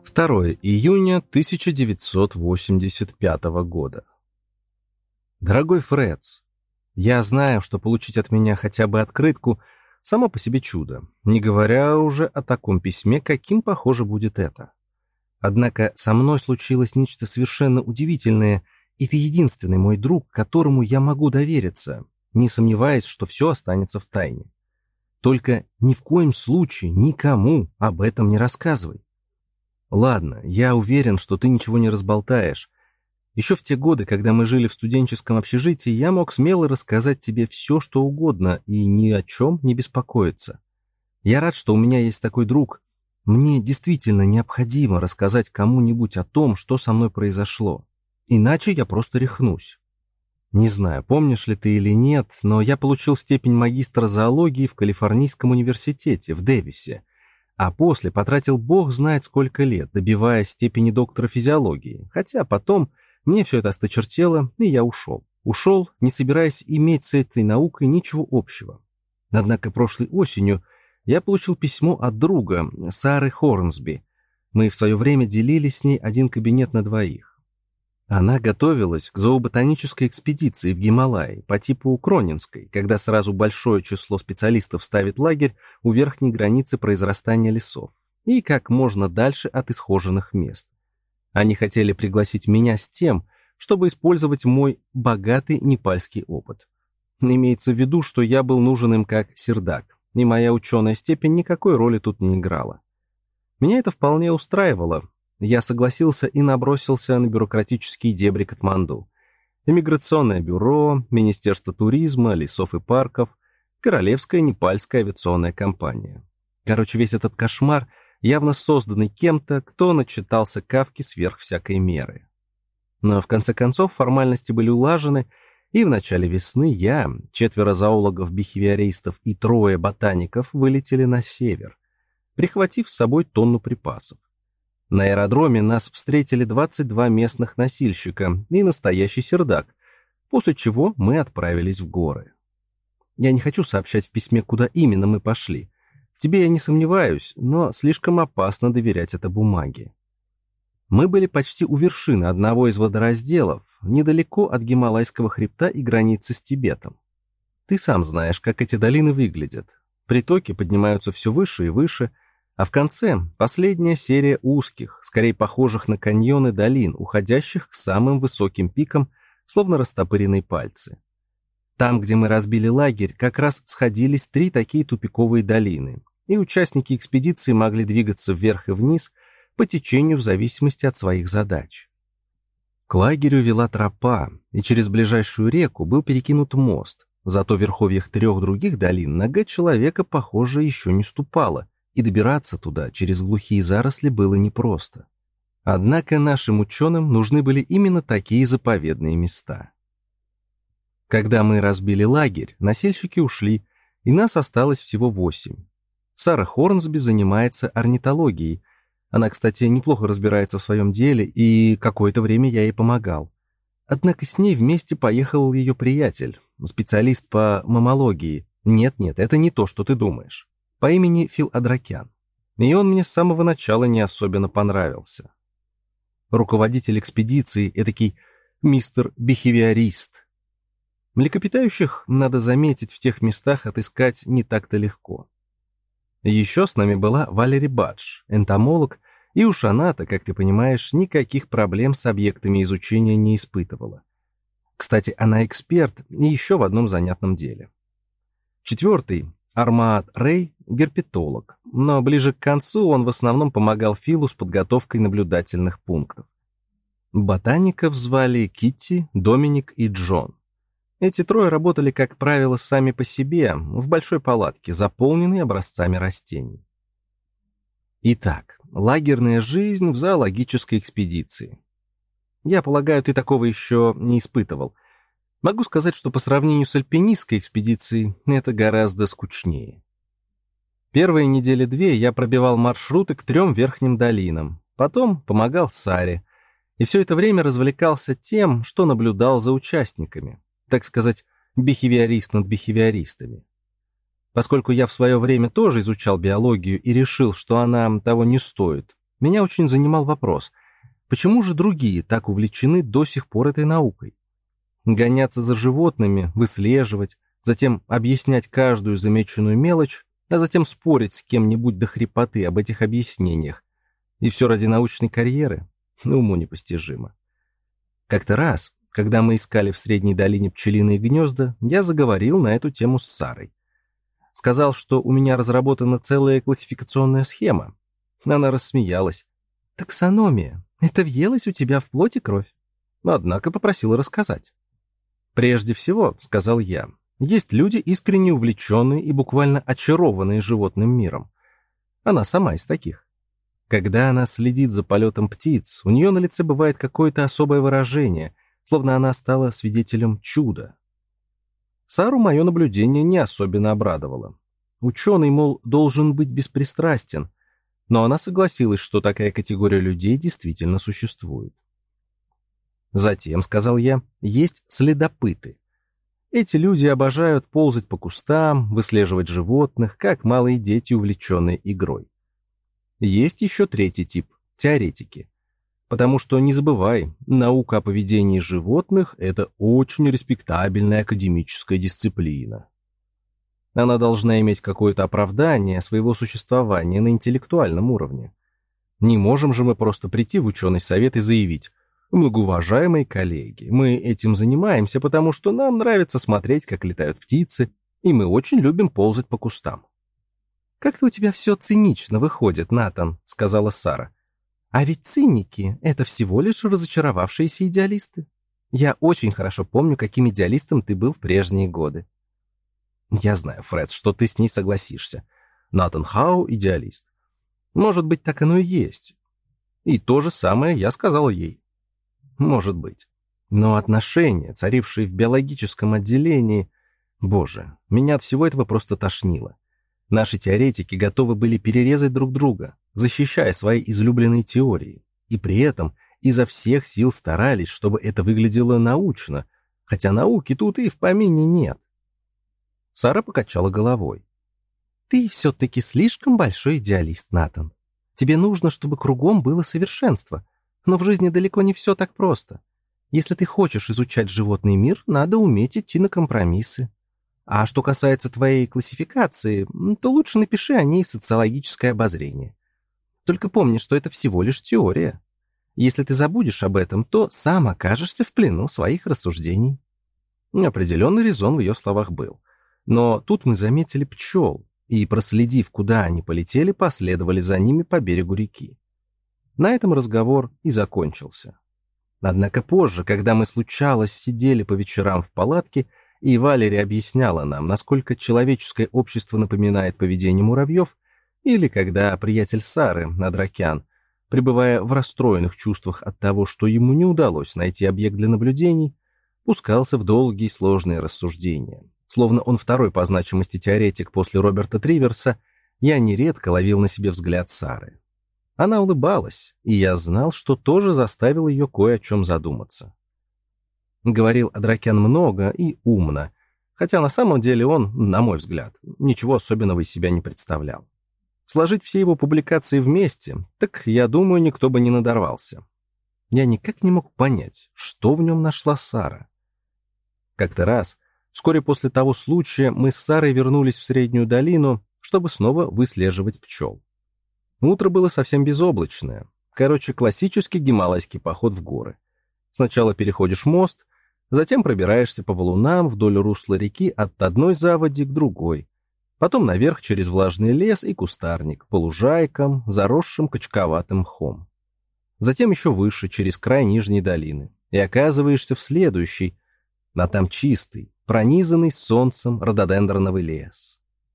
2 июня 1985 года. Дорогой Фредс, я знаю, что получить от меня хотя бы открытку само по себе чудо, не говоря уже о таком письме, каким, похоже, будет это. Однако со мной случилось нечто совершенно удивительное, и ты единственный мой друг, которому я могу довериться, не сомневаясь, что все останется в тайне. Только ни в коем случае никому об этом не рассказывай. Ладно, я уверен, что ты ничего не разболтаешь. Еще в те годы, когда мы жили в студенческом общежитии, я мог смело рассказать тебе все, что угодно, и ни о чем не беспокоиться. Я рад, что у меня есть такой друг. Мне действительно необходимо рассказать кому-нибудь о том, что со мной произошло. Иначе я просто рехнусь. Не знаю, помнишь ли ты или нет, но я получил степень магистра зоологии в Калифорнийском университете в Дэвисе, а после потратил бог знает сколько лет, добиваясь степени доктора физиологии, хотя потом мне все это осточертело, и я ушел. Ушел, не собираясь иметь с этой наукой ничего общего. Однако прошлой осенью я получил письмо от друга, Сары Хорнсби. Мы в свое время делили с ней один кабинет на двоих. Она готовилась к зооботанической экспедиции в Гималаи по типу Кронинской, когда сразу большое число специалистов ставит лагерь у верхней границы произрастания лесов и как можно дальше от исхоженных мест. Они хотели пригласить меня с тем, чтобы использовать мой богатый непальский опыт. Имеется в виду, что я был нужен им как сердак, и моя ученая степень никакой роли тут не играла. Меня это вполне устраивало. Я согласился и набросился на бюрократические дебри Катманду. Иммиграционное бюро, Министерство туризма, лесов и парков, Королевская непальская авиационная компания. Короче, весь этот кошмар явно созданный кем-то, кто начитался Кафки сверх всякой меры. Но в конце концов формальности были улажены, и в начале весны я, 4 зоологов-бихевиористов и 3 ботаников вылетели на север, прихватив с собой тонну припасов. На аэродроме нас встретили 22 местных носильщика и настоящий сердак, после чего мы отправились в горы. Я не хочу сообщать в письме, куда именно мы пошли. В тебе я не сомневаюсь, но слишком опасно доверять это бумаге. Мы были почти у вершины одного из водоразделов, недалеко от Гималайского хребта и границы с Тибетом. Ты сам знаешь, как эти долины выглядят. Притоки поднимаются все выше и выше, а в конце последняя серия узких, скорее похожих на каньоны долин, уходящих к самым высоким пикам, словно растопыренные пальцы. Там, где мы разбили лагерь, как раз сходились 3 такие тупиковые долины, и участники экспедиции могли двигаться вверх и вниз по течению в зависимости от своих задач. К лагерю вела тропа, и через ближайшую реку был перекинут мост, зато в верховьях 3 других долин нога человека, похоже, еще не ступала, и добираться туда через глухие заросли было непросто. Однако нашим ученым нужны были именно такие заповедные места. Когда мы разбили лагерь, носильщики ушли, и нас осталось всего 8. Сара Хорнсби занимается орнитологией. Она, кстати, неплохо разбирается в своем деле, и какое-то время я ей помогал. Однако с ней вместе поехал ее приятель, специалист по маммологии. Нет, это не то, что ты думаешь. По имени Фил Адракян. И он мне с самого начала не особенно понравился. Руководитель экспедиции, этакий мистер-бихевиорист. Млекопитающих, надо заметить, в тех местах отыскать не так-то легко. Еще с нами была Валери Бадж, энтомолог, и уж она-то, как ты понимаешь, никаких проблем с объектами изучения не испытывала. Кстати, она эксперт и еще в одном занятном деле. 4-й, Армаад Рэй, герпетолог, но ближе к концу он в основном помогал Филу с подготовкой наблюдательных пунктов. Ботаников звали Китти, Доминик и Джон. Эти 3 работали, как правило, сами по себе, в большой палатке, заполненной образцами растений. Итак, лагерная жизнь в зоологической экспедиции. Я полагаю, ты такого еще не испытывал. Могу сказать, что по сравнению с альпинистской экспедицией это гораздо скучнее. Первые недели 2 я пробивал маршруты к 3 верхним долинам, потом помогал Саре, и все это время развлекался тем, что наблюдал за участниками, так сказать, бихевиорист над бихевиористами. Поскольку я в свое время тоже изучал биологию и решил, что она того не стоит, меня очень занимал вопрос, почему же другие так увлечены до сих пор этой наукой? Гоняться за животными, выслеживать, затем объяснять каждую замеченную мелочь, а затем спорить с кем-нибудь до хрипоты об этих объяснениях. И все ради научной карьеры? Уму непостижимо. Как-то раз, когда мы искали в Средней долине пчелиные гнезда, я заговорил на эту тему с Сарой. Сказал, что у меня разработана целая классификационная схема. Она рассмеялась. «Таксономия. Это въелось у тебя в плоть и кровь». Однако попросила рассказать. «Прежде всего, — сказал я, — есть люди, искренне увлеченные и буквально очарованные животным миром. Она сама из таких. Когда она следит за полетом птиц, у нее на лице бывает какое-то особое выражение, словно она стала свидетелем чуда. Сару мое наблюдение не особенно обрадовало. Ученый, мол, должен быть беспристрастен, но она согласилась, что такая категория людей действительно существует. Затем, сказал я, есть следопыты. Эти люди обожают ползать по кустам, выслеживать животных, как малые дети, увлеченные игрой. Есть еще третий тип – теоретики. Потому что, не забывай, наука о поведении животных – это очень респектабельная академическая дисциплина. Она должна иметь какое-то оправдание своего существования на интеллектуальном уровне. Не можем же мы просто прийти в ученый совет и заявить: «Многоуважаемые коллеги, мы этим занимаемся, потому что нам нравится смотреть, как летают птицы, и мы очень любим ползать по кустам». «Как-то у тебя все цинично выходит, Натан», — сказала Сара. «А ведь циники — это всего лишь разочаровавшиеся идеалисты. Я очень хорошо помню, каким идеалистом ты был в прежние годы». «Я знаю, Фред, что ты с ней согласишься. Натан Хау — идеалист. Может быть, так оно и есть. И то же самое я сказал ей. Может быть. Но отношения, царившие в биологическом отделении... Боже, меня от всего этого просто тошнило. Наши теоретики готовы были перерезать друг друга, защищая свои излюбленные теории. И при этом изо всех сил старались, чтобы это выглядело научно, хотя науки тут и в помине нет. Сара покачала головой. «Ты все-таки слишком большой идеалист, Натан. Тебе нужно, чтобы кругом было совершенство. Но в жизни далеко не все так просто. Если ты хочешь изучать животный мир, надо уметь идти на компромиссы. А что касается твоей классификации, то лучше напиши о ней социологическое обозрение. Только помни, что это всего лишь теория. Если ты забудешь об этом, то сам окажешься в плену своих рассуждений». Определенный резон в ее словах был. Но тут мы заметили пчел, и, проследив, куда они полетели, последовали за ними по берегу реки. На этом разговор и закончился. Однако позже, когда мы случалось сидели по вечерам в палатке, и Валерия объясняла нам, насколько человеческое общество напоминает поведение муравьев, или когда приятель Сары, Адракян, пребывая в расстроенных чувствах от того, что ему не удалось найти объект для наблюдений, пускался в долгие сложные рассуждения. Словно он второй по значимости теоретик после Роберта Триверса, я нередко ловил на себе взгляд Сары. Она улыбалась, и я знал, что тоже заставил ее кое о чем задуматься. Говорил Адракян много и умно, хотя на самом деле он, на мой взгляд, ничего особенного из себя не представлял. Сложить все его публикации вместе, так, я думаю, никто бы не надорвался. Я никак не мог понять, что в нем нашла Сара. Как-то раз, вскоре после того случая, мы с Сарой вернулись в Среднюю долину, чтобы снова выслеживать пчел. Утро было совсем безоблачное. Короче, классический гималайский поход в горы. Сначала переходишь мост, затем пробираешься по валунам вдоль русла реки от одной заводи к другой, потом наверх через влажный лес и кустарник, по лужайкам, заросшим качковатым мхом. Затем еще выше, через край Нижней долины, и оказываешься в следующей, а там чистый, пронизанный солнцем рододендроновый лес.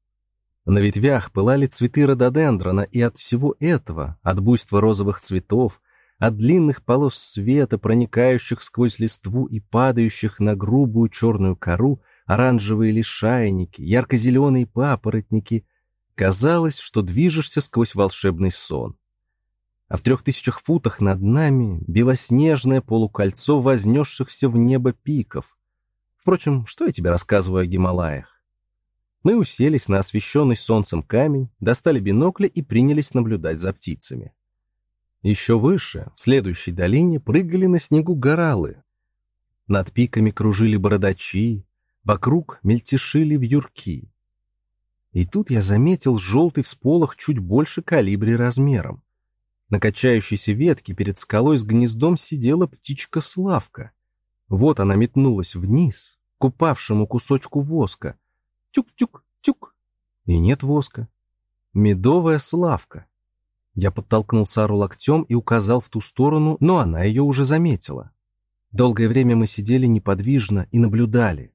На ветвях пылали цветы рододендрона, и от всего этого, от буйства розовых цветов, от длинных полос света, проникающих сквозь листву и падающих на грубую черную кору, оранжевые лишайники, ярко-зеленые папоротники, казалось, что движешься сквозь волшебный сон. А в 3000 футах над нами белоснежное полукольцо вознесшихся в небо пиков. Впрочем, что я тебе рассказываю о Гималаях? Мы уселись на освещенный солнцем камень, достали бинокли и принялись наблюдать за птицами. Еще выше, в следующей долине, прыгали на снегу горалы. Над пиками кружили бородачи, вокруг мельтешили вьюрки. И тут я заметил желтый всполох чуть больше калибри размером. На качающейся ветке перед скалой с гнездом сидела птичка Славка. Вот она метнулась вниз, к упавшему кусочку воска. Тюк-тюк-тюк. И нет воска. Медовая Славка. Я подтолкнул Сару локтем и указал в ту сторону, но она ее уже заметила. Долгое время мы сидели неподвижно и наблюдали.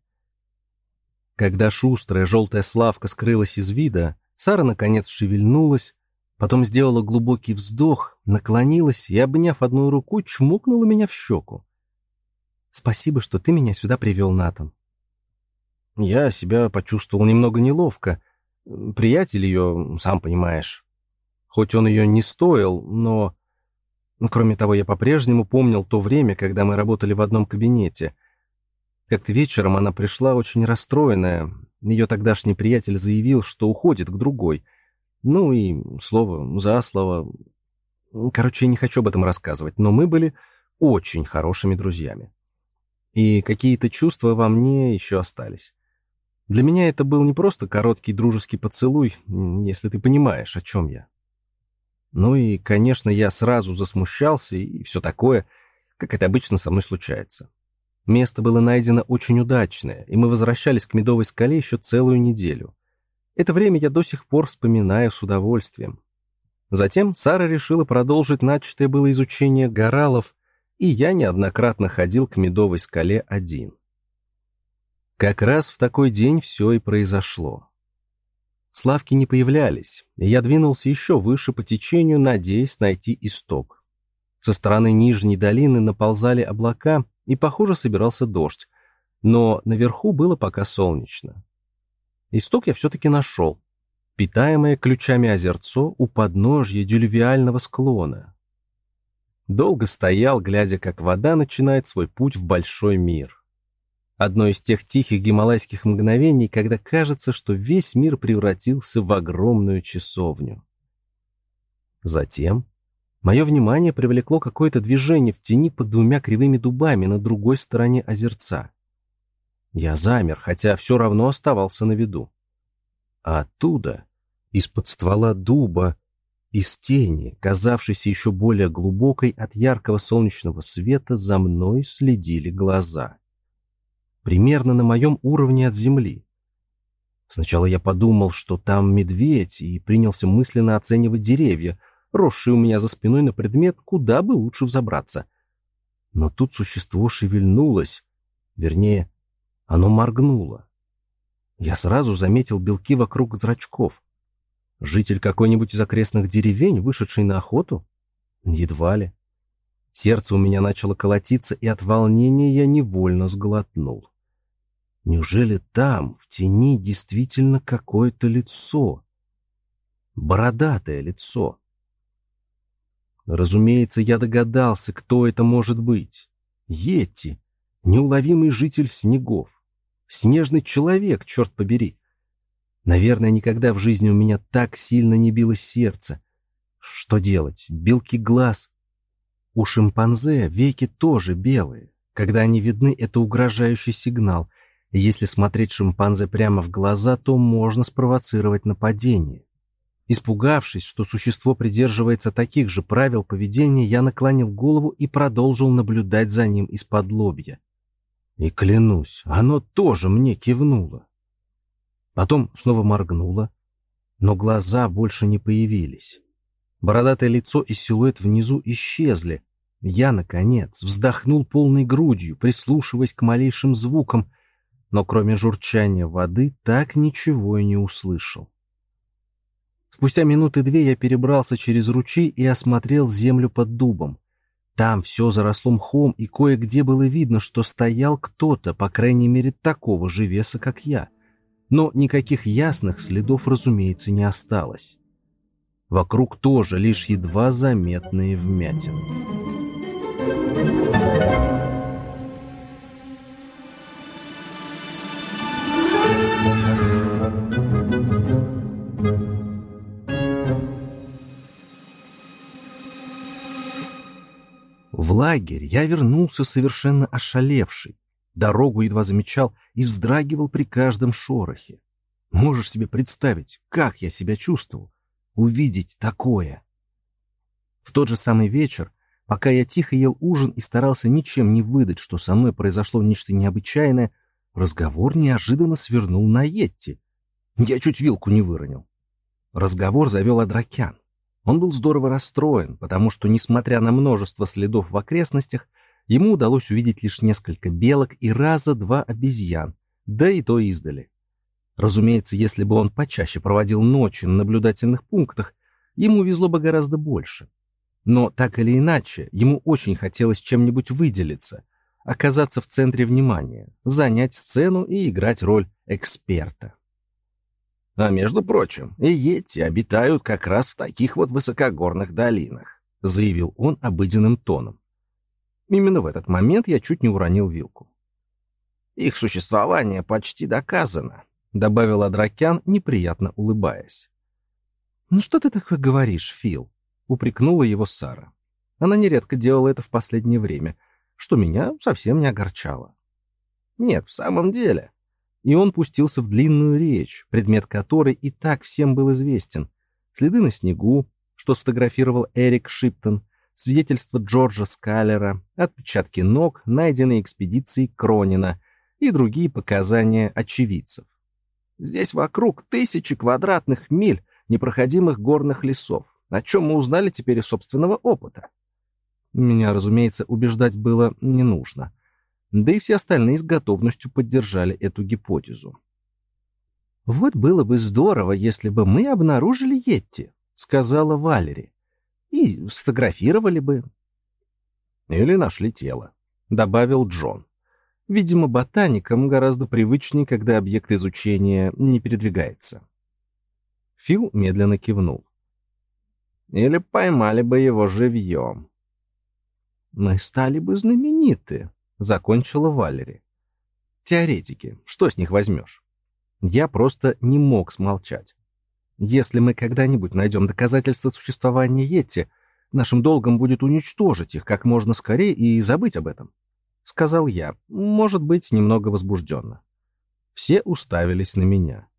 Когда шустрая желтая Славка скрылась из вида, Сара наконец шевельнулась, потом сделала глубокий вздох, наклонилась и, обняв одной рукой, чмокнула меня в щеку. «Спасибо, что ты меня сюда привел, Натан». Я себя почувствовал немного неловко. Приятель ее, сам понимаешь. Хоть он ее не стоил, но... Кроме того, я по-прежнему помнил то время, когда мы работали в одном кабинете. Как-то вечером она пришла очень расстроенная. Ее тогдашний приятель заявил, что уходит к другой. Ну и слово за слово. Короче, я не хочу об этом рассказывать, но мы были очень хорошими друзьями. И какие-то чувства во мне еще остались. Для меня это был не просто короткий дружеский поцелуй, если ты понимаешь, о чем я. Ну и, конечно, я сразу засмущался и все такое, как это обычно со мной случается. Место было найдено очень удачное, и мы возвращались к Медовой скале еще целую неделю. Это время я до сих пор вспоминаю с удовольствием. Затем Сара решила продолжить начатое было изучение горалов, и я неоднократно ходил к Медовой скале один. Как раз в такой день все и произошло. Славки не появлялись, и я двинулся еще выше по течению, надеясь найти исток. Со стороны нижней долины наползали облака, и, похоже, собирался дождь, но наверху было пока солнечно. Исток я все-таки нашел, питаемое ключами озерцо у подножья дюлювиального склона. Долго стоял, глядя, как вода начинает свой путь в большой мир. Одно из тех тихих гималайских мгновений, когда кажется, что весь мир превратился в огромную часовню. Затем мое внимание привлекло какое-то движение в тени под двумя кривыми дубами на другой стороне озерца. Я замер, хотя все равно оставался на виду. А оттуда, из-под ствола дуба, из тени, казавшейся еще более глубокой от яркого солнечного света, за мной следили глаза. Примерно на моем уровне от земли. Сначала я подумал, что там медведь, и принялся мысленно оценивать деревья, росшие у меня за спиной на предмет, куда бы лучше взобраться. Но тут существо шевельнулось, вернее, оно моргнуло. Я сразу заметил белки вокруг зрачков. Житель какой-нибудь из окрестных деревень, вышедший на охоту? Едва ли. Сердце у меня начало колотиться, и от волнения я невольно сглотнул. Неужели там, в тени, действительно какое-то лицо? Бородатое лицо. Разумеется, я догадался, кто это может быть. Йети, неуловимый житель снегов. Снежный человек, черт побери. Наверное, никогда в жизни у меня так сильно не билось сердце. Что делать? Белки глаз. У шимпанзе веки тоже белые. Когда они видны, это угрожающий сигнал. И если смотреть шимпанзе прямо в глаза, то можно спровоцировать нападение. Испугавшись, что существо придерживается таких же правил поведения, я наклонил голову и продолжил наблюдать за ним из-под лобья. И клянусь, оно тоже мне кивнуло. Потом снова моргнуло, но глаза больше не появились. Бородатое лицо и силуэт внизу исчезли. Я, наконец, вздохнул полной грудью, прислушиваясь к малейшим звукам, но кроме журчания воды так ничего и не услышал. Спустя минуты две я перебрался через ручей и осмотрел землю под дубом. Там все заросло мхом, и кое-где было видно, что стоял кто-то, по крайней мере, такого же веса, как я. Но никаких ясных следов, разумеется, не осталось. Вокруг тоже лишь едва заметные вмятины. В лагерь я вернулся совершенно ошалевший. Дорогу едва замечал и вздрагивал при каждом шорохе. Можешь себе представить, как я себя чувствовал? Увидеть такое. В тот же самый вечер, пока я тихо ел ужин и старался ничем не выдать, что со мной произошло нечто необычайное, разговор неожиданно свернул на Йетти. Я чуть вилку не выронил. Разговор завел Адракян. Он был здорово расстроен, потому что, несмотря на множество следов в окрестностях, ему удалось увидеть лишь несколько белок и раза два обезьян, да и то издали. Разумеется, если бы он почаще проводил ночи на наблюдательных пунктах, ему везло бы гораздо больше. Но так или иначе, ему очень хотелось чем-нибудь выделиться, оказаться в центре внимания, занять сцену и играть роль эксперта. А между прочим, и йети обитают как раз в таких вот высокогорных долинах, заявил он обыденным тоном. Именно в этот момент я чуть не уронил вилку. Их существование почти доказано, добавил Адракян, неприятно улыбаясь. Ну что ты такое говоришь, Фил? Упрекнула его Сара. Она нередко делала это в последнее время, что меня совсем не огорчало. Нет, в самом деле. И он пустился в длинную речь, предмет которой и так всем был известен. Следы на снегу, что сфотографировал Эрик Шиптон, свидетельство Джорджа Скаллера, отпечатки ног, найденные экспедицией Кронина и другие показания очевидцев. Здесь вокруг 1000 квадратных миль непроходимых горных лесов, о чем мы узнали теперь из собственного опыта. Меня, разумеется, убеждать было не нужно. Да и все остальные с готовностью поддержали эту гипотезу. «Вот было бы здорово, если бы мы обнаружили йети», — сказала Валери. «И сфотографировали бы». «Или нашли тело», — добавил Джон. Видимо, ботаникам гораздо привычнее, когда объект изучения не передвигается. Фил медленно кивнул. «Или поймали бы его живьем». «Мы стали бы знамениты», — закончила Валери. «Теоретики, что с них возьмешь?» Я просто не мог смолчать. Если мы когда-нибудь найдем доказательства существования йети, нашим долгом будет уничтожить их как можно скорее и забыть об этом, — сказал я, может быть, немного возбужденно. Все уставились на меня.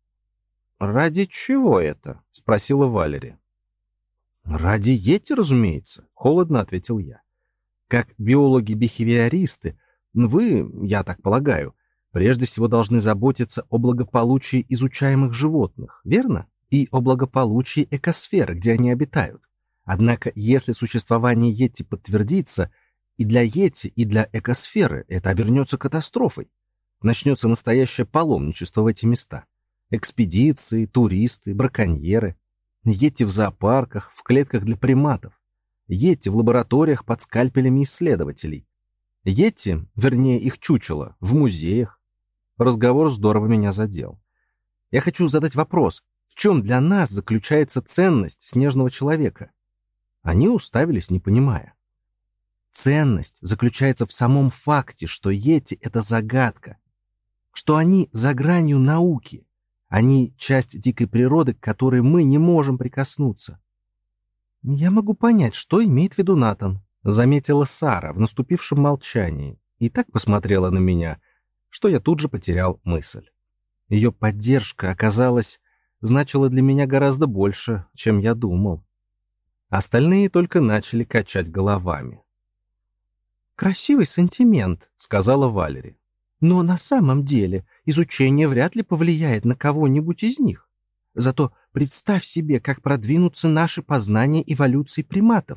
«Ради чего это?» — спросила Валери. «Ради йети, разумеется», — холодно ответил я. «Как биологи-бихевиористы, вы, я так полагаю, прежде всего должны заботиться о благополучии изучаемых животных, верно? И о благополучии экосферы, где они обитают. Однако, если существование йети подтвердится, и для йети, и для экосферы это обернется катастрофой. Начнется настоящее паломничество в эти места. Экспедиции, туристы, браконьеры. Йети в зоопарках, в клетках для приматов. Йети в лабораториях под скальпелями исследователей. Йети, вернее их чучело, в музеях. Разговор здорово меня задел. Я хочу задать вопрос, в чем для нас заключается ценность снежного человека? Они уставились, не понимая. Ценность заключается в самом факте, что йети — это загадка, что они за гранью науки, они часть дикой природы, к которой мы не можем прикоснуться. Я могу понять, что имеет в виду Натан, заметила Сара в наступившем молчании и так посмотрела на меня, что я тут же потерял мысль. Ее поддержка, оказалось, значила для меня гораздо больше, чем я думал. Остальные только начали качать головами. «Красивый сантимент», — сказала Валери. «Но на самом деле изучение вряд ли повлияет на кого-нибудь из них. Зато представь себе, как продвинутся наши познания эволюции приматов».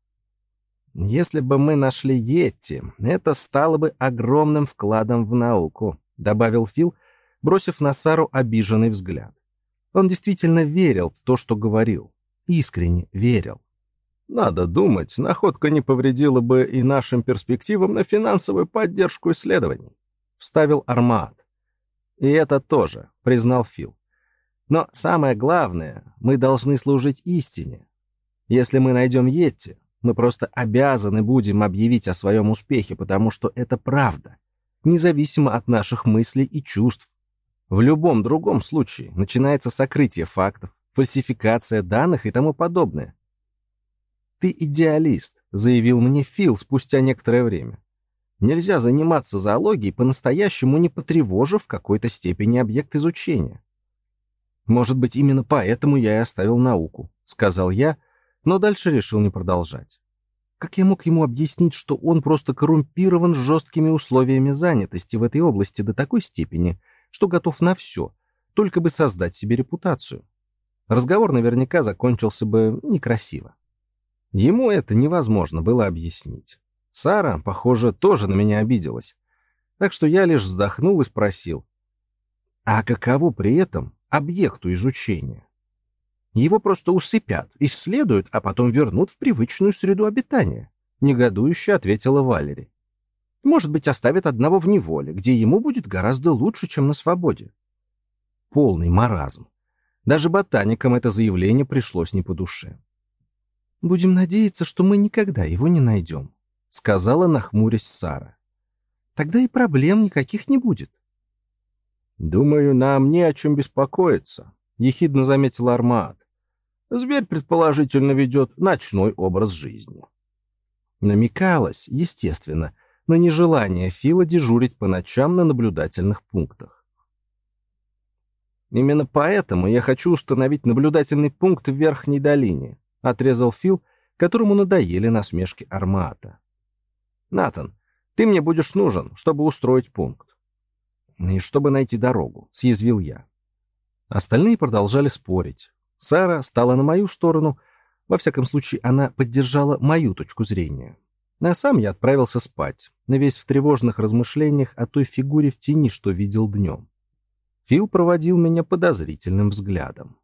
«Если бы мы нашли йети, это стало бы огромным вкладом в науку», — добавил Фил, бросив на Сару обиженный взгляд. Он действительно верил в то, что говорил. Искренне верил. «Надо думать, находка не повредила бы и нашим перспективам на финансовую поддержку исследований», — вставил Армаад. «И это тоже», — признал Фил. «Но самое главное, мы должны служить истине. Если мы найдем йети, мы просто обязаны будем объявить о своем успехе, потому что это правда, независимо от наших мыслей и чувств. В любом другом случае начинается сокрытие фактов, фальсификация данных и тому подобное». «Ты идеалист», — заявил мне Фил спустя некоторое время. «Нельзя заниматься зоологией по-настоящему, не потревожив в какой-то степени объект изучения». «Может быть, именно поэтому я и оставил науку», — сказал я, но дальше решил не продолжать. Как я мог ему объяснить, что он просто коррумпирован жесткими условиями занятости в этой области до такой степени, что готов на все, только бы создать себе репутацию? Разговор наверняка закончился бы некрасиво. Ему это невозможно было объяснить. Сара, похоже, тоже на меня обиделась. Так что я лишь вздохнул и спросил, а каково при этом объекту изучения? Его просто усыпят, исследуют, а потом вернут в привычную среду обитания, негодующе ответила Валери. Может быть, оставят одного в неволе, где ему будет гораздо лучше, чем на свободе. Полный маразм. Даже ботаникам это заявление пришлось не по душе. «Будем надеяться, что мы никогда его не найдем», — сказала, нахмурясь Сара. «Тогда и проблем никаких не будет». «Думаю, нам не о чем беспокоиться», — ехидно заметил Армаад. «Зверь, предположительно, ведет ночной образ жизни». Намекалось, естественно, на нежелание Фила дежурить по ночам на наблюдательных пунктах. «Именно поэтому я хочу установить наблюдательный пункт в Верхней долине», — отрезал Фил, которому надоели насмешки Армаата. «Натан, ты мне будешь нужен, чтобы устроить пункт». «И чтобы найти дорогу», — съязвил я. Остальные продолжали спорить. Сара стала на мою сторону, во всяком случае она поддержала мою точку зрения. А сам я отправился спать, весь в тревожных размышлениях о той фигуре в тени, что видел днем. Фил проводил меня подозрительным взглядом.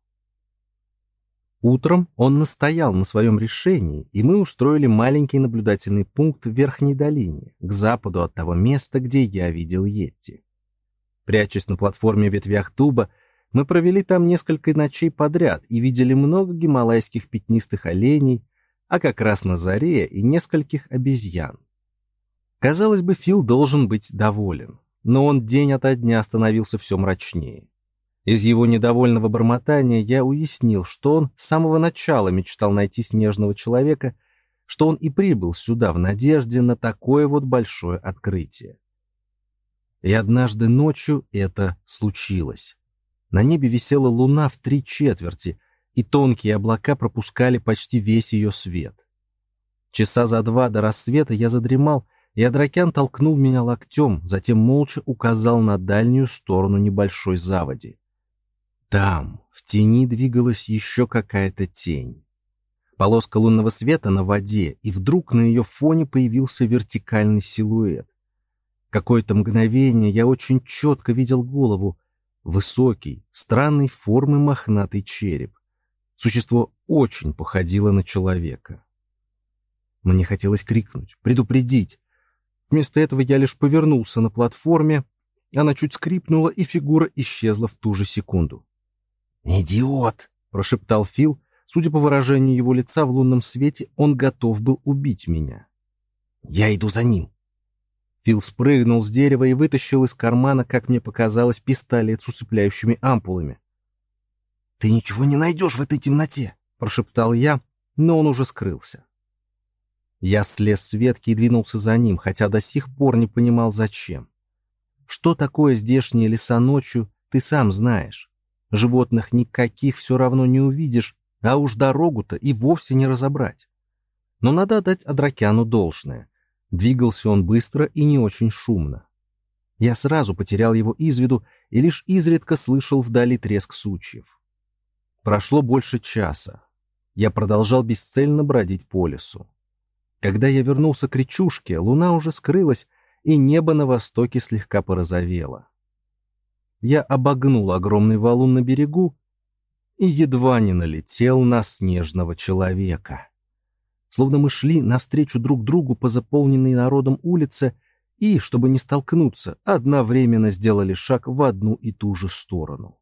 Утром он настоял на своем решении, и мы устроили маленький наблюдательный пункт в Верхней долине, к западу от того места, где я видел Йетти. Прячась на платформе в ветвях дуба, мы провели там несколько ночей подряд и видели много гималайских пятнистых оленей, а как раз на заре и нескольких обезьян. Казалось бы, Фил должен быть доволен, но он день ото дня становился все мрачнее. Из его недовольного бормотания я уяснил, что он с самого начала мечтал найти снежного человека, что он и прибыл сюда в надежде на такое вот большое открытие. И однажды ночью это случилось. На небе висела луна в 3/4, и тонкие облака пропускали почти весь ее свет. Часа за 2 до рассвета я задремал, и Адракян толкнул меня локтем, затем молча указал на дальнюю сторону небольшой заводи. Там, в тени, двигалась еще какая-то тень. Полоска лунного света на воде, и вдруг на ее фоне появился вертикальный силуэт. Какое-то мгновение я очень четко видел голову, высокий, странной формы мохнатый череп. Существо очень походило на человека. Мне хотелось крикнуть, предупредить. Вместо этого я лишь повернулся на платформе, она чуть скрипнула, и фигура исчезла в ту же секунду. «Идиот!» — прошептал Фил. Судя по выражению его лица в лунном свете, он готов был убить меня. «Я иду за ним!» Фил спрыгнул с дерева и вытащил из кармана, как мне показалось, пистолет с усыпляющими ампулами. «Ты ничего не найдешь в этой темноте!» — прошептал я, но он уже скрылся. Я слез с ветки и двинулся за ним, хотя до сих пор не понимал, зачем. Что такое здешние леса ночью, ты сам знаешь. Животных никаких все равно не увидишь, а уж дорогу-то и вовсе не разобрать. Но надо отдать Адракяну должное. Двигался он быстро и не очень шумно. Я сразу потерял его из виду и лишь изредка слышал вдали треск сучьев. Прошло больше часа. Я продолжал бесцельно бродить по лесу. Когда я вернулся к речушке, луна уже скрылась, и небо на востоке слегка порозовело. Я обогнул огромный валун на берегу и едва не налетел на снежного человека. Словно мы шли навстречу друг другу по заполненной народом улице и, чтобы не столкнуться, одновременно сделали шаг в одну и ту же сторону.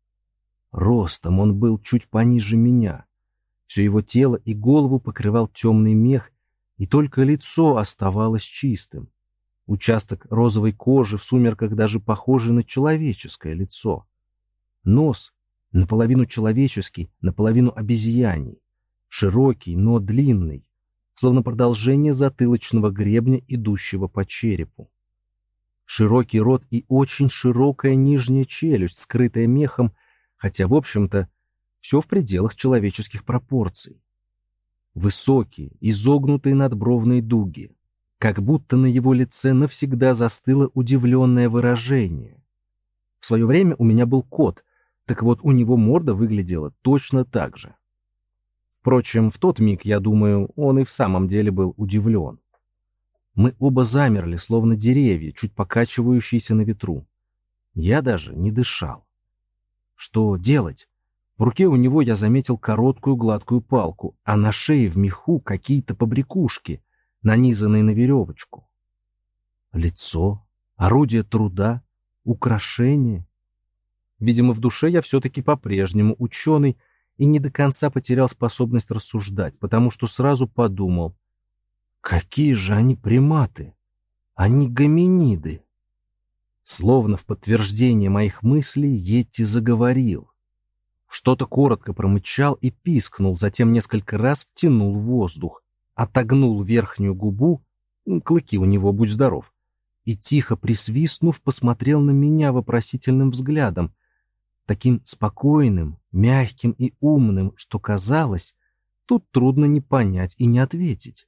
Ростом он был чуть пониже меня. Все его тело и голову покрывал темный мех, и только лицо оставалось чистым. Участок розовой кожи в сумерках даже похожий на человеческое лицо. Нос наполовину человеческий, наполовину обезьяний. широкий, но длинный, словно продолжение затылочного гребня, идущего по черепу. Широкий рот и очень широкая нижняя челюсть, скрытая мехом, хотя, в общем-то, все в пределах человеческих пропорций. Высокие, изогнутые надбровные дуги, как будто на его лице навсегда застыло удивленное выражение. В свое время у меня был кот, так вот у него морда выглядела точно так же. Впрочем, в тот миг, я думаю, он и в самом деле был удивлен. Мы оба замерли, словно деревья, чуть покачивающиеся на ветру. Я даже не дышал. Что делать? В руке у него я заметил короткую гладкую палку, а на шее в меху какие-то побрякушки, нанизанные на веревочку. Лицо, орудие труда, украшение. Видимо, в душе я все-таки по-прежнему ученый и не до конца потерял способность рассуждать, потому что сразу подумал, какие же они приматы, они гоминиды. Словно в подтверждение моих мыслей Йети заговорил. Что-то коротко промычал и пискнул, затем несколько раз втянул воздух, отогнул верхнюю губу, клыки у него, будь здоров, и, тихо присвистнув, посмотрел на меня вопросительным взглядом, таким спокойным, мягким и умным, что казалось, тут трудно не понять и не ответить.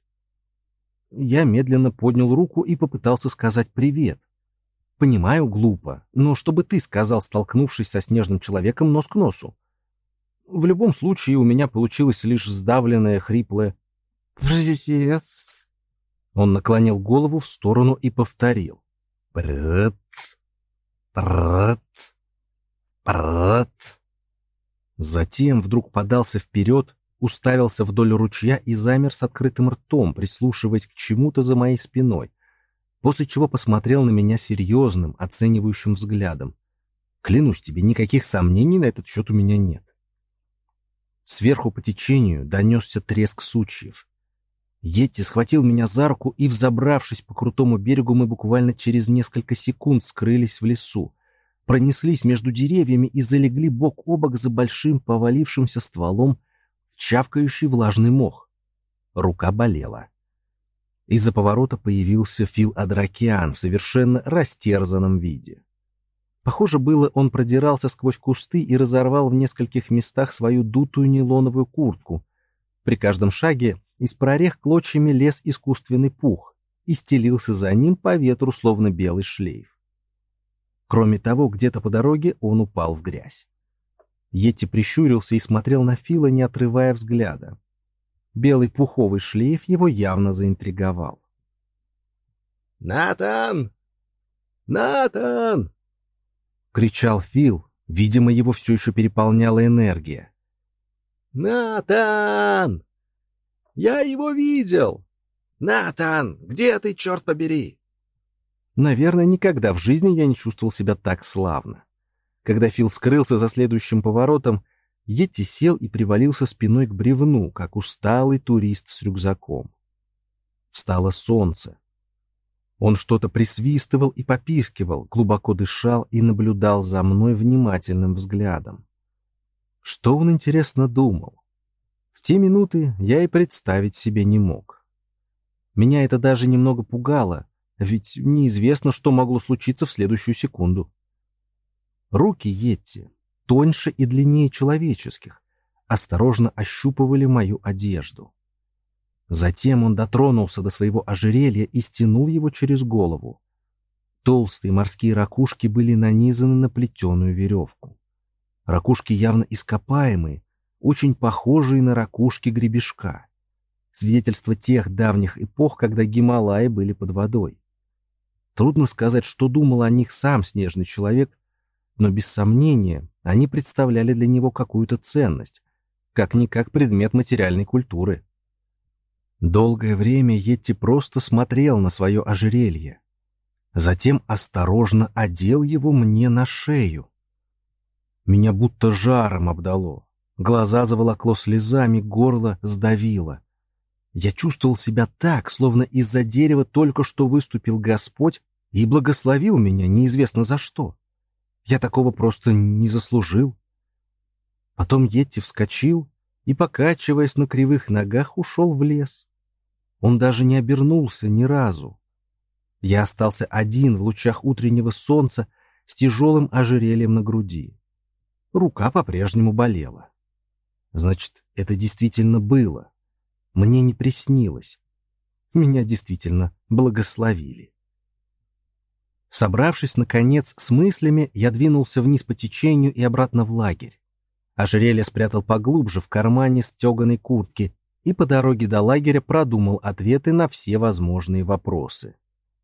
Я медленно поднял руку и попытался сказать «привет». Понимаю, глупо, но что бы ты сказал, столкнувшись со снежным человеком нос к носу? В любом случае у меня получилось лишь сдавленное, хриплое «Привет». Он наклонил голову в сторону и повторил «Привет, привет, привет». Затем вдруг подался вперед, уставился вдоль ручья и замер с открытым ртом, прислушиваясь к чему-то за моей спиной, после чего посмотрел на меня серьезным, оценивающим взглядом. Клянусь тебе, никаких сомнений на этот счет у меня нет. Сверху по течению донесся треск сучьев. Йети схватил меня за руку, и, взобравшись по крутому берегу, мы буквально через несколько секунд скрылись в лесу, пронеслись между деревьями и залегли бок о бок за большим повалившимся стволом в чавкающий влажный мох. Рука болела. Из-за поворота появился Фил Адракиан в совершенно растерзанном виде. Похоже было, он продирался сквозь кусты и разорвал в нескольких местах свою дутую нейлоновую куртку. При каждом шаге из прорех клочьями лез искусственный пух и стелился за ним по ветру, словно белый шлейф. Кроме того, где-то по дороге он упал в грязь. Йети прищурился и смотрел на Фила, не отрывая взгляда. Белый пуховый шлейф его явно заинтриговал. «Натан! Натан!» — кричал Фил. Видимо, его все еще переполняла энергия. «Натан! Я его видел! Натан, где ты, черт побери?» Наверное, никогда в жизни я не чувствовал себя так славно. Когда Фил скрылся за следующим поворотом, Йети сел и привалился спиной к бревну, как усталый турист с рюкзаком. Встало солнце. Он что-то присвистывал и попискивал, глубоко дышал и наблюдал за мной внимательным взглядом. Что он, интересно, думал? В те минуты я и представить себе не мог. Меня это даже немного пугало, ведь неизвестно, что могло случиться в следующую секунду. Руки Йети, тоньше и длиннее человеческих, осторожно ощупывали мою одежду. Затем он дотронулся до своего ожерелья и стянул его через голову. Толстые морские ракушки были нанизаны на плетеную веревку. Ракушки явно ископаемые, очень похожие на ракушки гребешка. Свидетельство тех давних эпох, когда Гималаи были под водой. Трудно сказать, что думал о них сам снежный человек, но без сомнения они представляли для него какую-то ценность, как-никак предмет материальной культуры. Долгое время Йети просто смотрел на свое ожерелье. Затем осторожно одел его мне на шею. Меня будто жаром обдало. Глаза заволокло слезами, горло сдавило. Я чувствовал себя так, словно из-за дерева только что выступил Господь и благословил меня неизвестно за что. Я такого просто не заслужил. Потом Йети вскочил, и, покачиваясь на кривых ногах, ушел в лес. Он даже не обернулся ни разу. Я остался один в лучах утреннего солнца с тяжелым ожерельем на груди. Рука по-прежнему болела. Значит, это действительно было. Мне не приснилось. Меня действительно благословили. Собравшись, наконец, с мыслями, я двинулся вниз по течению и обратно в лагерь. Ожерелье спрятал поглубже в кармане стеганой куртки и по дороге до лагеря продумал ответы на все возможные вопросы.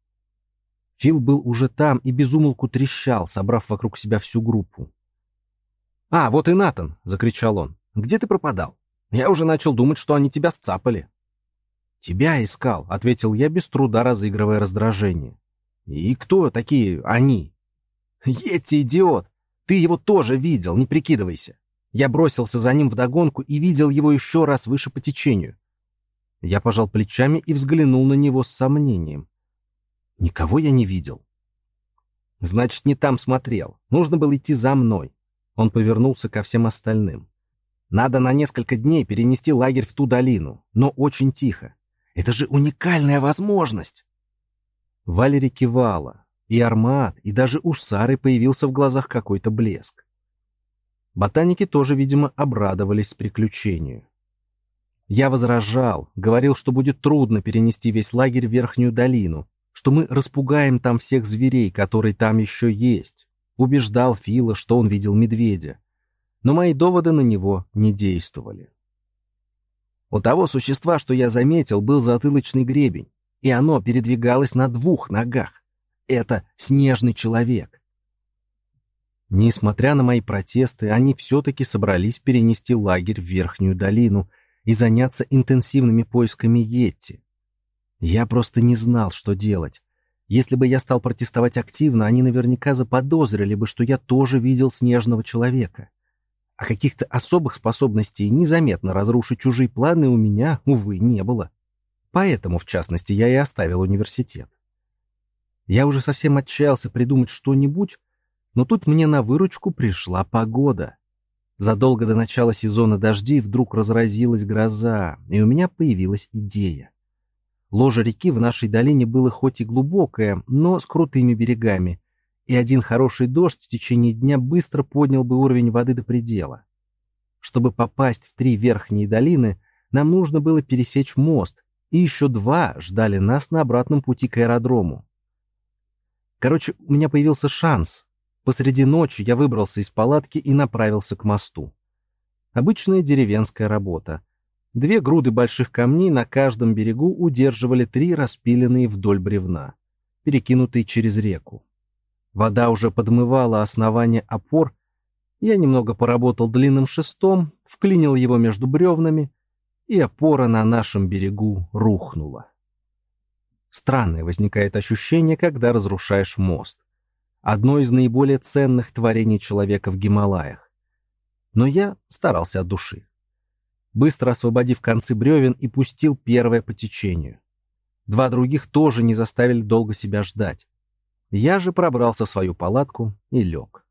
Фил был уже там и без умолку трещал, собрав вокруг себя всю группу. «А, вот и Натан!» — закричал он. «Где ты пропадал? Я уже начал думать, что они тебя сцапали». «Тебя искал», — ответил я, без труда разыгрывая раздражение. «И кто такие они?» «Йетти, идиот! Ты его тоже видел, не прикидывайся. Я бросился за ним вдогонку и видел его еще раз выше по течению». Я пожал плечами и взглянул на него с сомнением. «Никого я не видел». «Значит, не там смотрел. Нужно было идти за мной». Он повернулся ко всем остальным. «Надо на несколько дней перенести лагерь в ту долину, но очень тихо. Это же уникальная возможность!» Валери кивала, и Армаат, и даже у Сары появился в глазах какой-то блеск. Ботаники тоже, видимо, обрадовались приключению. Я возражал, говорил, что будет трудно перенести весь лагерь в Верхнюю долину, что мы распугаем там всех зверей, которые там еще есть. Убеждал Фила, что он видел медведя. Но мои доводы на него не действовали. У того существа, что я заметил, был затылочный гребень, и оно передвигалось на 2 ногах. Это снежный человек. Несмотря на мои протесты, они все-таки собрались перенести лагерь в Верхнюю долину и заняться интенсивными поисками Йетти. Я просто не знал, что делать. Если бы я стал протестовать активно, они наверняка заподозрили бы, что я тоже видел снежного человека. А каких-то особых способностей незаметно разрушить чужие планы у меня, увы, не было. Поэтому, в частности, я и оставил университет. Я уже совсем отчаялся придумать что-нибудь, но тут мне на выручку пришла погода. Задолго до начала сезона дождей вдруг разразилась гроза, и у меня появилась идея. Ложе реки в нашей долине было хоть и глубокое, но с крутыми берегами, и один хороший дождь в течение дня быстро поднял бы уровень воды до предела. Чтобы попасть в 3 верхние долины, нам нужно было пересечь мост, и еще 2 ждали нас на обратном пути к аэродрому. Короче, у меня появился шанс. Посреди ночи я выбрался из палатки и направился к мосту. Обычная деревенская работа. 2 груды больших камней на каждом берегу удерживали 3 распиленные вдоль бревна, перекинутые через реку. Вода уже подмывала основание опор. Я немного поработал длинным шестом, вклинил его между бревнами, и опора на нашем берегу рухнула. Странное возникает ощущение, когда разрушаешь мост. Одно из наиболее ценных творений человека в Гималаях. Но я старался от души. Быстро освободив концы бревен и пустил первое по течению. 2 других тоже не заставили долго себя ждать. Я же пробрался в свою палатку и лег.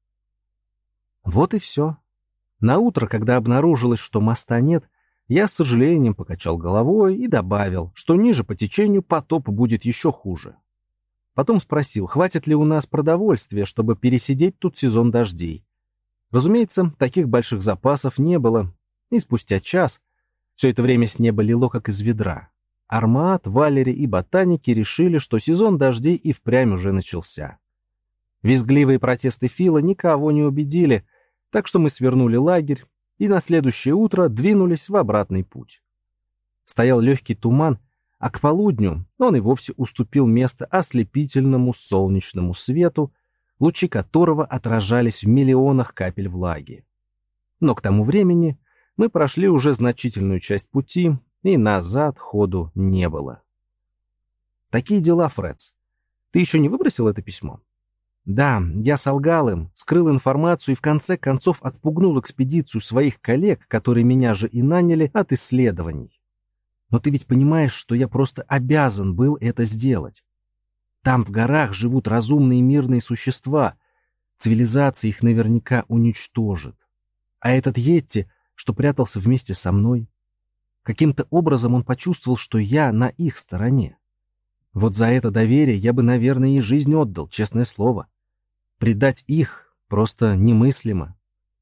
Вот и все. Наутро, когда обнаружилось, что моста нет, я с сожалением покачал головой и добавил, что ниже по течению потоп будет еще хуже. Потом спросил, хватит ли у нас продовольствия, чтобы пересидеть тут сезон дождей. Разумеется, таких больших запасов не было, и спустя час все это время с неба лило, как из ведра. Армаат, Валери и ботаники решили, что сезон дождей и впрямь уже начался. Визгливые протесты Фила никого не убедили, так что мы свернули лагерь и на следующее утро двинулись в обратный путь. Стоял легкий туман, а к полудню он и вовсе уступил место ослепительному солнечному свету, лучи которого отражались в миллионах капель влаги. Но к тому времени мы прошли уже значительную часть пути, и назад ходу не было. Такие дела, Фредс. Ты еще не выбросил это письмо? Да, я солгал им, скрыл информацию и в конце концов отпугнул экспедицию своих коллег, которые меня же и наняли, от исследований. Но ты ведь понимаешь, что я просто обязан был это сделать. Там в горах живут разумные мирные существа. Цивилизация их наверняка уничтожит. А этот Йетти, что прятался вместе со мной. Каким-то образом он почувствовал, что я на их стороне. Вот за это доверие я бы, наверное, и жизнь отдал, честное слово. Предать их просто немыслимо.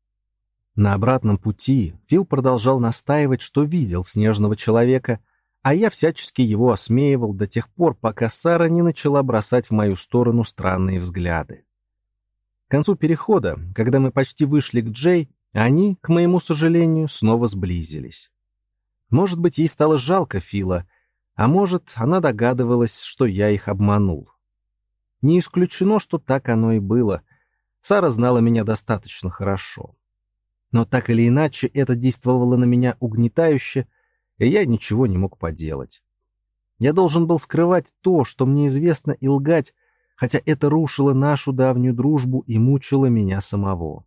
На обратном пути Фил продолжал настаивать, что видел снежного человека, а я всячески его осмеивал до тех пор, пока Сара не начала бросать в мою сторону странные взгляды. К концу перехода, когда мы почти вышли к Джей, они, к моему сожалению, снова сблизились. Может быть, ей стало жалко Фила, а может, она догадывалась, что я их обманул. Не исключено, что так оно и было. Сара знала меня достаточно хорошо. Но так или иначе, это действовало на меня угнетающе, и я ничего не мог поделать. Я должен был скрывать то, что мне известно, и лгать, хотя это рушило нашу давнюю дружбу и мучило меня самого.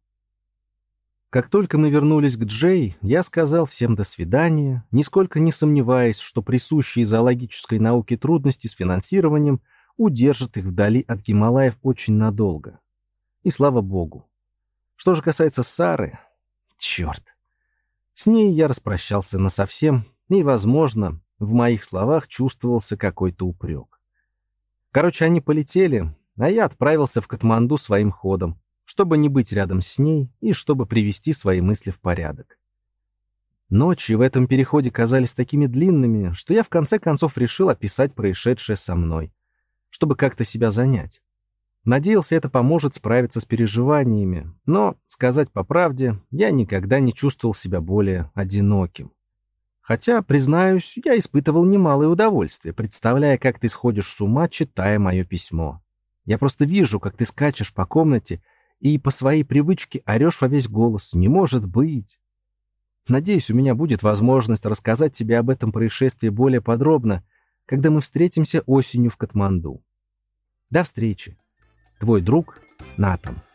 Как только мы вернулись к Джей, я сказал всем до свидания, нисколько не сомневаясь, что присущие зоологической науке трудности с финансированием удержат их вдали от Гималаев очень надолго. И слава богу. Что же касается Сары, черт. С ней я распрощался насовсем, и, возможно, в моих словах чувствовался какой-то упрек. Короче, они полетели, а я отправился в Катманду своим ходом, чтобы не быть рядом с ней и чтобы привести свои мысли в порядок. Ночи в этом переходе казались такими длинными, что я в конце концов решил описать происшедшее со мной, чтобы как-то себя занять. Надеялся, это поможет справиться с переживаниями, но, сказать по правде, я никогда не чувствовал себя более одиноким. Хотя, признаюсь, я испытывал немалое удовольствие, представляя, как ты сходишь с ума, читая мое письмо. Я просто вижу, как ты скачешь по комнате и по своей привычке орешь во весь голос. Не может быть! Надеюсь, у меня будет возможность рассказать тебе об этом происшествии более подробно, когда мы встретимся осенью в Катманду. До встречи. Твой друг Натан.